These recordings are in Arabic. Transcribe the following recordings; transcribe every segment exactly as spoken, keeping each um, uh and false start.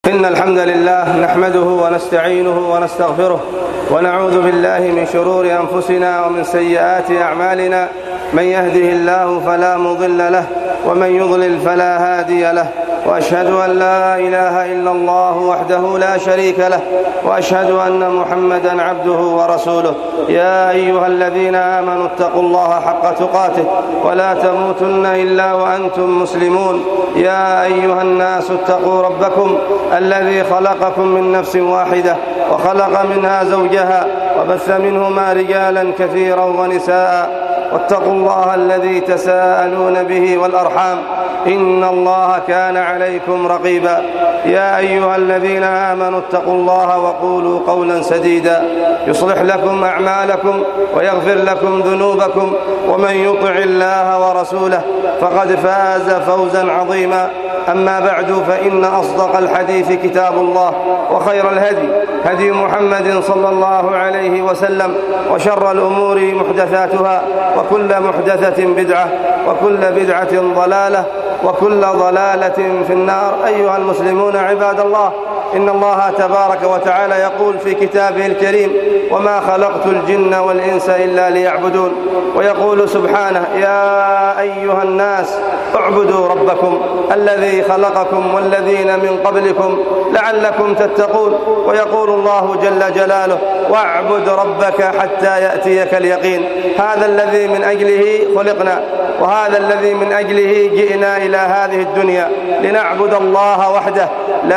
إن الحمد لله نحمده ونستعينه ونستغفره ونعوذ بالله من شرور أنفسنا ومن سيئات أعمالنا. من يهده الله فلا مضل له ومن يضلل فلا هادي له، وأشهد أن لا إله إلا الله وحده لا شريك له، وأشهد أن محمدا عبده ورسوله. يا أيها الذين آمنوا اتقوا الله حق تقاته ولا تموتن إلا وأنتم مسلمون. يا أيها الناس اتقوا ربكم الذي خلقكم من نفس واحدة وخلق منها زوجها وبث منهما رجالا كثيرا ونساء، واتقوا الله الذي تساءلون به والأرحام إن الله كان عليكم رقيبا. يا أيها الذين آمنوا اتقوا الله وقولوا قولا سديدا يصلح لكم أعمالكم ويغفر لكم ذنوبكم، ومن يطع الله ورسوله فقد فاز فوزا عظيما. أما بعد، فإن أصدق الحديث كتاب الله، وخير الهدي هدي محمد صلى الله عليه وسلم، وشر الأمور محدثاتها، وكل محدثة بدعة، وكل بدعة ضلالة، وكل ضلالة في النار. أيها المسلمون عباد الله، إن الله تبارك وتعالى يقول في كتابه الكريم: وما خلقت الجن والإنس إلا ليعبدون. ويقول سبحانه: يا أيها الناس اعبدوا ربكم الذي خلقكم والذين من قبلكم لعلكم تتقون. ويقول الله جل جلاله: واعبد ربك حتى يأتيك اليقين. هذا الذي من أجله خلقنا، وهذا الذي من أجله جئنا إلى هذه الدنيا، لنعبد الله وحده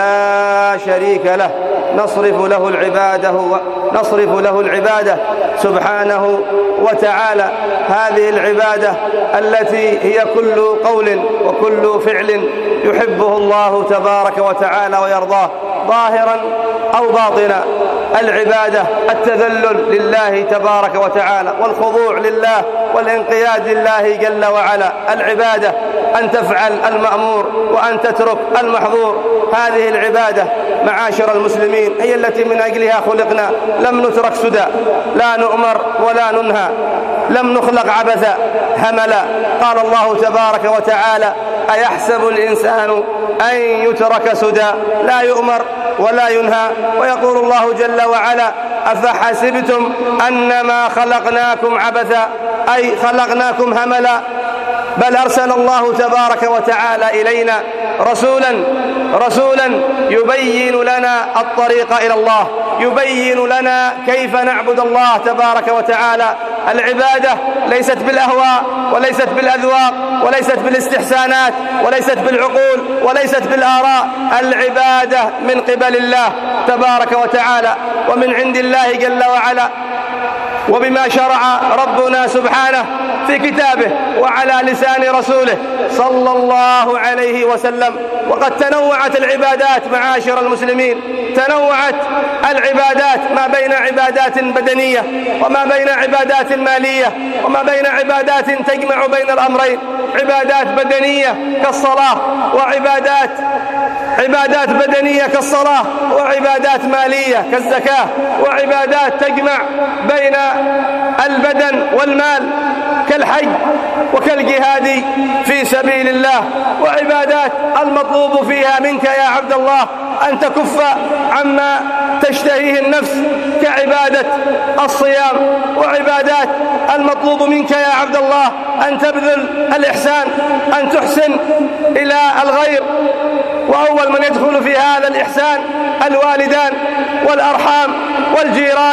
لا شريك له، نصرف له العبادة نصرف له العبادة سبحانه وتعالى. هذه العبادة التي هي كل قول وكل فعل يحبه الله تبارك وتعالى ويرضاه، ظاهرا أو باطنا. العبادة التذلل لله تبارك وتعالى، والخضوع لله، والانقياد لله جل وعلا. العبادة أن تفعل المأمور وأن تترك المحظور. هذه العبادة معاشر المسلمين هي التي من أجلها خلقنا. لم نترك سدى، لا نؤمر ولا ننهى، لم نخلق عبثا هملا. قال الله تبارك وتعالى: أيحسب الإنسان أن يترك سدى، لا يؤمر ولا ينهى. ويقول الله جل وعلا: أفحسبتم أنما خلقناكم عبثا، أي خلقناكم هملا، بل أرسل الله تبارك وتعالى إلينا رسولا رسولا يبين لنا الطريق إلى الله، يبين لنا كيف نعبد الله تبارك وتعالى. العبادة ليست بالأهواء، وليست بالأذواق، وليست بالاستحسانات، وليست بالعقول، وليست بالآراء. العبادة من قبل الله تبارك وتعالى، ومن عند الله جل وعلا، وبما شرع ربنا سبحانه في كتابه وعلى لسان رسوله صلى الله عليه وسلم. وقد تنوعت العبادات معاشر المسلمين، تنوعت العبادات، ما بين عبادات بدنية، وما بين عبادات مالية، وما بين عبادات تجمع بين الأمرين. عبادات بدنية كالصلاة، وعبادات عبادات بدنية كالصلاة، وعبادات مالية كالزكاة، وعبادات تجمع بين البدن والمال كالحج وكالجهاد في سبيل الله. وعبادات المطلوب فيها منك يا عبد الله أن تكف عما تشتهيه النفس كعبادة الصيام. وعبادات المطلوب منك يا عبد الله أن تبذل الإحسان، أن تحسن إلى الغير. وأول من يدخل في هذا الإحسان الوالدان والأرحام والجيران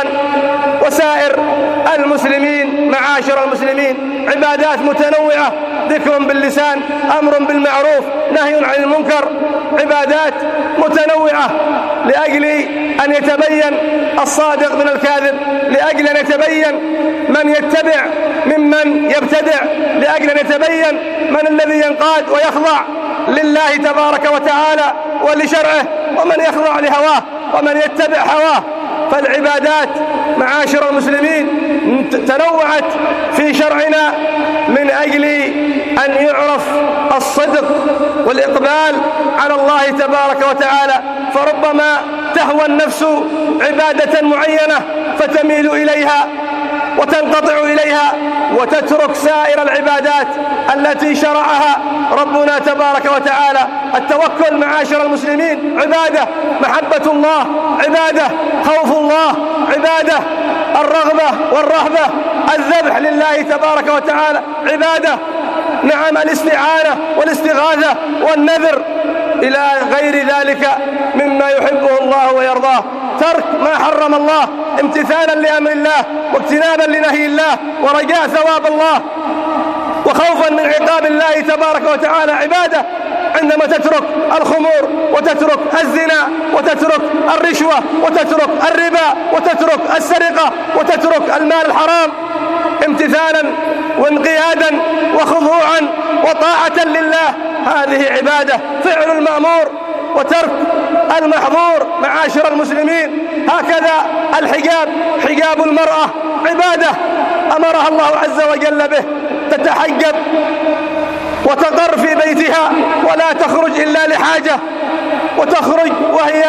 وسائر المسلمين. معاشر المسلمين، عبادات متنوعة، ذكر باللسان، أمر بالمعروف، نهي عن المنكر. عبادات متنوعة لأجل أن يتبين الصادق من الكاذب، لأجل أن يتبين من يتبع ممن يبتدع، لأجل أن يتبين من الذي ينقاد ويخضع لله تبارك وتعالى ولشرعه، ومن يخضع لهواه ومن يتبع هواه. فالعبادات معاشر المسلمين تنوعت في شرعنا من أجل أن يعرف الصدق والإقبال على الله تبارك وتعالى. فربما تهوى النفس عبادة معينة فتميل إليها وتنقطع إليها وتترك سائر العبادات التي شرعها ربنا تبارك وتعالى. التوكل معاشر المسلمين عبادة، محبة الله عبادة، خوف الله عبادة، الرغبة والرهبة، الذبح لله تبارك وتعالى عبادة، نعم الاستعانة والاستغاثة والنذر إلى غير ذلك مما يحبه الله ويرضاه. ترك ما حرم الله امتثالا لأمر الله واجتنابا لنهي الله ورجاء ثواب الله وخوفا من عقاب الله تبارك وتعالى عبادة. عندما تترك الخمور وتترك الزنا وتترك الرشوة وتترك الربا وتترك السرقة وتترك المال الحرام امتثالا وانقيادا وخضوعا وطاعة لله، هذه عبادة. فعل المأمور وترك المحظور معاشر المسلمين. هكذا الحجاب، حجاب المرأة عبادة أمرها الله عز وجل به، تتحجب وتقر في بيتها ولا تخرج إلا لحاجة، وتخرج وهي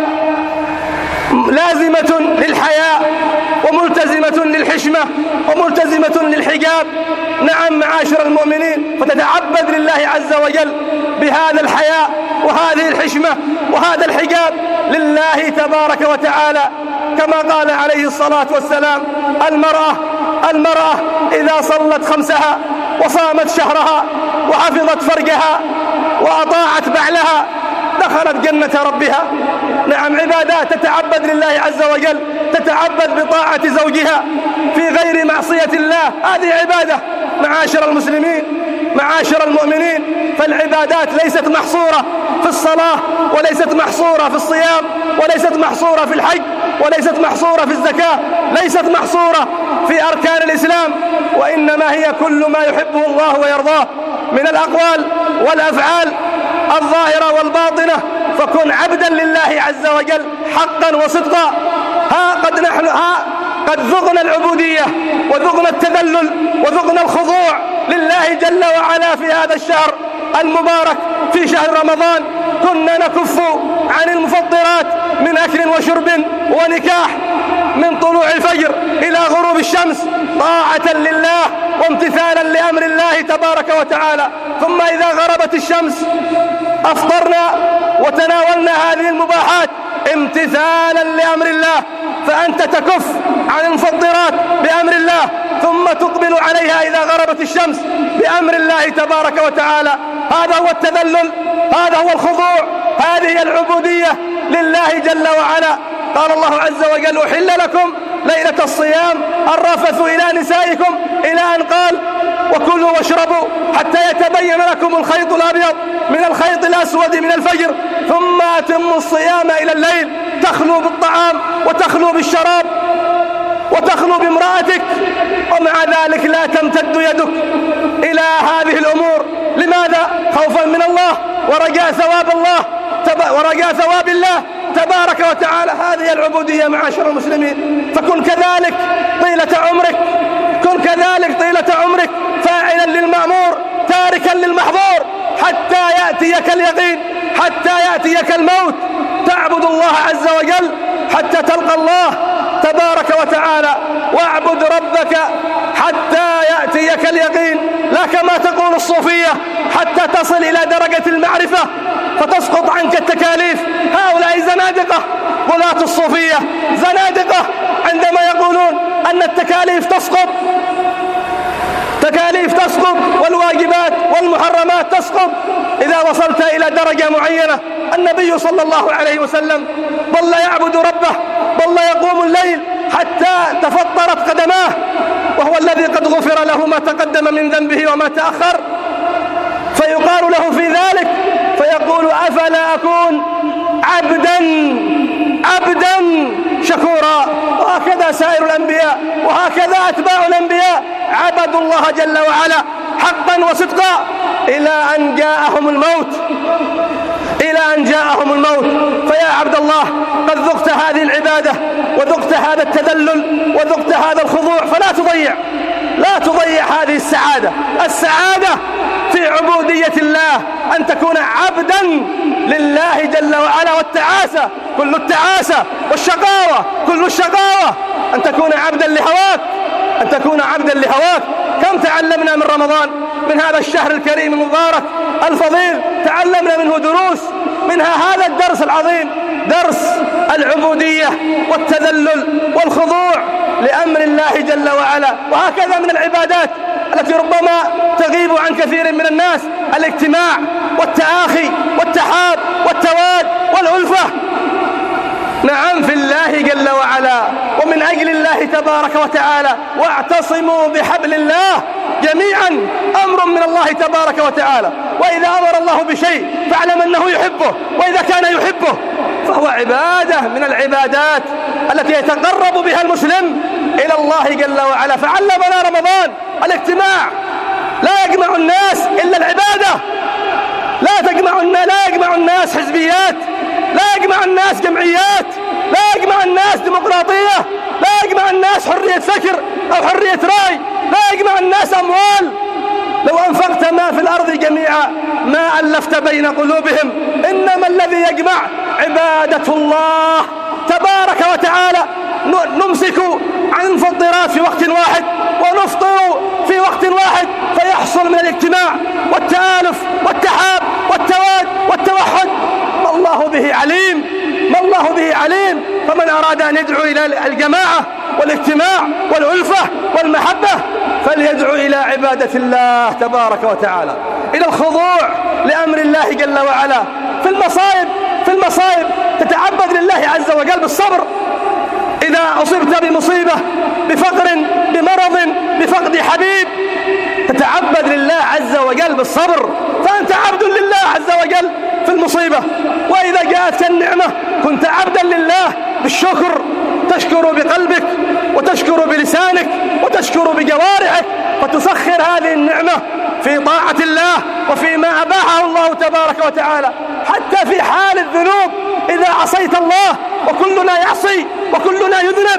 لازمة للحياء وملتزمة للحشمة وملتزمة للحجاب. نعم معاشر المؤمنين، فتتعبد لله عز وجل بهذا الحياء وهذه الحشمة وهذا الحجاب لله تبارك وتعالى، كما قال عليه الصلاة والسلام: المرأة المرأة إذا صلت خمسها وصامت شهرها وحفظت فرجها وأطاعت بعلها دخلت جنة ربها. نعم عبادات، تتعبد لله عز وجل، تتعبد بطاعة زوجها في غير معصية الله، هذه عبادة معاشر المسلمين معاشر المؤمنين. فالعبادات ليست محصورة في الصلاة، وليست محصورة في الصيام، وليست محصورة في الحج، وليست محصورة في الزكاة، ليست محصورة في أركان الإسلام، وإنما هي كل ما يحبه الله ويرضاه من الأقوال والأفعال الظاهرة والباطنة. فكن عبدا لله عز وجل حقا وصدقا. ها قد نحن ها قد ذقنا العبودية وذقنا التذلل وذقنا الخضوع لله جل وعلا في هذا الشهر المبارك، في شهر رمضان. كنا نكف عن المفطرات من أكل وشرب ونكاح من طلوع الفجر إلى غروب الشمس طاعة لله وامتثالا لأمر الله تبارك وتعالى. ثم إذا غربت الشمس أفطرنا وتناولنا هذه المباحات امتثالا لأمر الله، فأنت تكف عن المفطرات بأمر الله ثم تقبل عليها إذا غربت الشمس بأمر الله تبارك وتعالى. هذا هو التذلل، هذا هو الخضوع، هذه العبودية لله جل وعلا. قال الله عز وجل: أحل لكم ليلة الصيام الرفث إلى نسائكم، إلى أن قال: وكلوا واشربوا حتى يتبين لكم الخيط الأبيض من الخيط الأسود من الفجر، ثم أتموا الصيام إلى الليل. تخلو بالطعام وتخلو بالشراب وتخلو بامرأتك، ومع ذلك لا تمتد يدك إلى هذه الأمور. لماذا؟ خوفا من الله ورجاء ثواب الله ورجاء ثواب الله تبارك وتعالى. هذه العبودية معاشر المسلمين. فكن كذلك طيلة عمرك، كن كذلك طيلة عمرك فاعلا للمأمور تاركا للمحظور حتى يأتيك اليقين، حتى يأتيك الموت. تعبد الله عز وجل حتى تلقى الله تبارك وتعالى، واعبد ربك حتى يأتيك اليقين، لا كما تقول الصوفية حتى تصل إلى درجة المعرفة فتسقط عنك التكاليف. هؤلاء زنادقة، غلاة الصوفية زنادقة عندما يقولون أن التكاليف تسقط، تكاليف تسقط والواجبات والمحرمات تسقط إذا وصلت إلى درجة معينة. النبي صلى الله عليه وسلم ظل يعبد ربه، ظل يقوم الليل حتى تفطرت قدماه، وهو الذي قد غفر له ما تقدم من ذنبه وما تأخر. فيقال له في ذلك فيقول: أفلا أكون عبدا عبدا شكورا. وهكذا سائر الأنبياء وهكذا أتباع الأنبياء عبدوا الله جل وعلا حقا وصدقا إلى أن جاءهم الموت إلى أن جاءهم الموت. فيا عبد الله، قد ذقت هذه العبادة وذقت هذا التذلل وذقت هذا الخضوع، فلا تضيع لا تضيع هذه السعادة. السعادة في عبودية الله، أن تكون عبدا لله جل وعلا. والتعاسة كل التعاسة والشقاوة كل الشقاوة أن تكون عبدا لهواك أن تكون عبدا لهواك. كم تعلمنا من رمضان، من هذا الشهر الكريم المبارك الفضيل، تعلمنا منه دروس، منها هذا الدرس العظيم، درس العبودية والتذلل والخضوع لأمر الله جل وعلا. وهكذا من العبادات التي ربما تغيب عن كثير من الناس الاجتماع والتآخي والتحاب والتواد والألفة. نعم، في الله جل وعلا ومن أجل الله تبارك وتعالى. واعتصموا بحبل الله جميعا، أمر من الله تبارك وتعالى. وإذا أمر الله بشيء فاعلم أنه يحبه، وإذا كان يحبه فهو عبادة من العبادات التي يتقرب بها المسلم إلى الله جل وعلا. فعلمنا رمضان الاجتماع، لا يجمع الناس إلا العبادة. لا تجمع لا يجمع الناس حزبيات، لا يجمع الناس جمعيات، لا يجمع الناس ديمقراطية، لا يجمع الناس حرية فكر أو حرية رأي، لا يجمع الناس أموال. لو أنفقت ما في الأرض جميعا ما ألفت بين قلوبهم، إنما الذي يجمع عبادة الله تبارك وتعالى. نمسك عن المفطرات في وقت واحد ونفطر في وقت واحد، فيحصل من الاجتماع والتآلف والتحاب والتواد والتوحد ما الله به عليم، ما الله به عليم. فمن أراد أن يدعو إلى الجماعة والاجتماع والألفة والمحبة فليدعو إلى عبادة الله تبارك وتعالى، إلى الخضوع لأمر الله جل وعلا. في المصائب في المصائب تتعبد لله عز وجل بالصبر. إذا أصبت بمصيبة، بفقر، بمرض، بفقد حبيب، تتعبد لله عز وجل بالصبر، فأنت عبد لله عز وجل في المصيبة. وإذا جاءتك النعمة كنت عبدا لله بالشكر، تشكر بقلبك وتشكر بلسانك وتشكر بجوارحك، فتسخر هذه النعمة في طاعة الله وفيما أباحه الله تبارك وتعالى. حتى في حال الذنوب إذا عصيت الله، وكلنا يعصي وكلنا يذنب،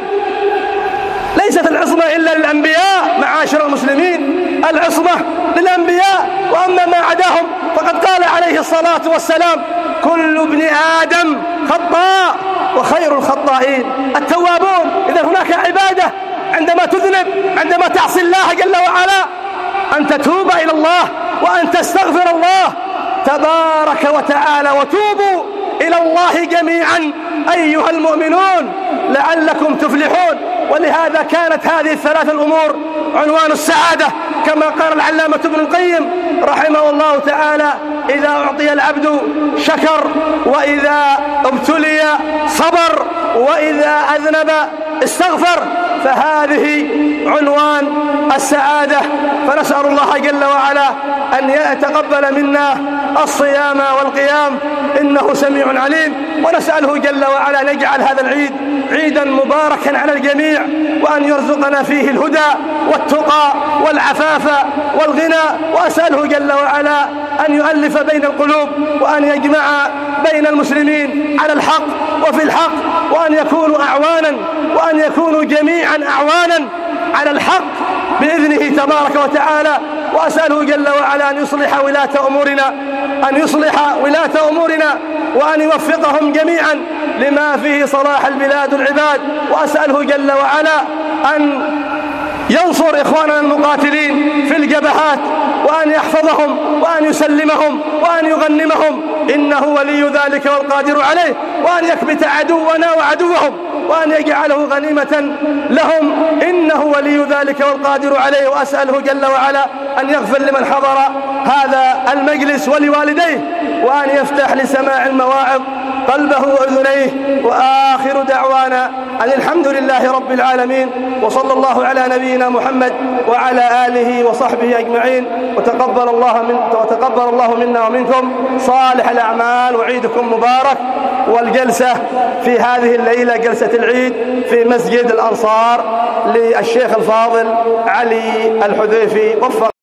ليست العصمة إلا للأنبياء معاشر المسلمين، العصمة للأنبياء، وأما ما عداهم فقد قال عليه الصلاة والسلام: كل ابن آدم خطاء وخير الخطائين التوابون. إذا هناك عبادة عندما تذنب، عندما تعصي الله جل وعلا، أن تتوب إلى الله وأن تستغفر الله تبارك وتعالى. وتوبوا إلى الله جميعا أيها المؤمنون لعلكم تفلحون. ولهذا كانت هذه الثلاث الأمور عنوان السعادة، كما قال العلامة ابن القيم رحمه الله تعالى: إذا أعطي العبد شكر، وإذا ابتلي صبر، وإذا أذنب استغفر. فهذه عنوان السعادة. فنسأل الله جل وعلا أن يتقبل منا الصيام والقيام، إنه سميع عليم. ونسأله جل وعلا أن يجعل هذا العيد عيدا مباركا على الجميع، وأن يرزقنا فيه الهدى والتقى والعفاف والغنى. وأسأله جل وعلا أن يؤلف بين القلوب، وأن يجمع بين المسلمين على الحق وفي الحق، وأن يكونوا أعوانا، وأن يكونوا جميعا أعوانا على الحق بإذنه تبارك وتعالى. وأسأله جل وعلا أن يصلح ولاة أمورنا أن يصلح ولاة أمورنا وأن يوفقهم جميعا لما فيه صلاح البلاد والعباد. وأسأله جل وعلا أن ينصر إخواننا المقاتلين في الجبهات، وأن يحفظهم وأن يسلمهم وأن يغنمهم، إنه ولي ذلك والقادر عليه. وأن يكبت عدونا وعدوهم، وأن يجعله غنيمة لهم، إنه ولي ذلك والقادر عليه. وأسأله جل وعلا أن يغفر لمن حضر هذا المجلس ولوالديه، وأن يفتح لسماع المواعظ قلبه وأذنيه. وآخر دعوانا أن الحمد لله رب العالمين، وصلى الله على نبينا محمد وعلى آله وصحبه أجمعين. وتقبل الله من وتقبل الله منا ومنكم صالح الأعمال، وعيدكم مبارك. والجلسة في هذه الليلة جلسة العيد في مسجد الأنصار للشيخ الفاضل علي الحذيفي. وفق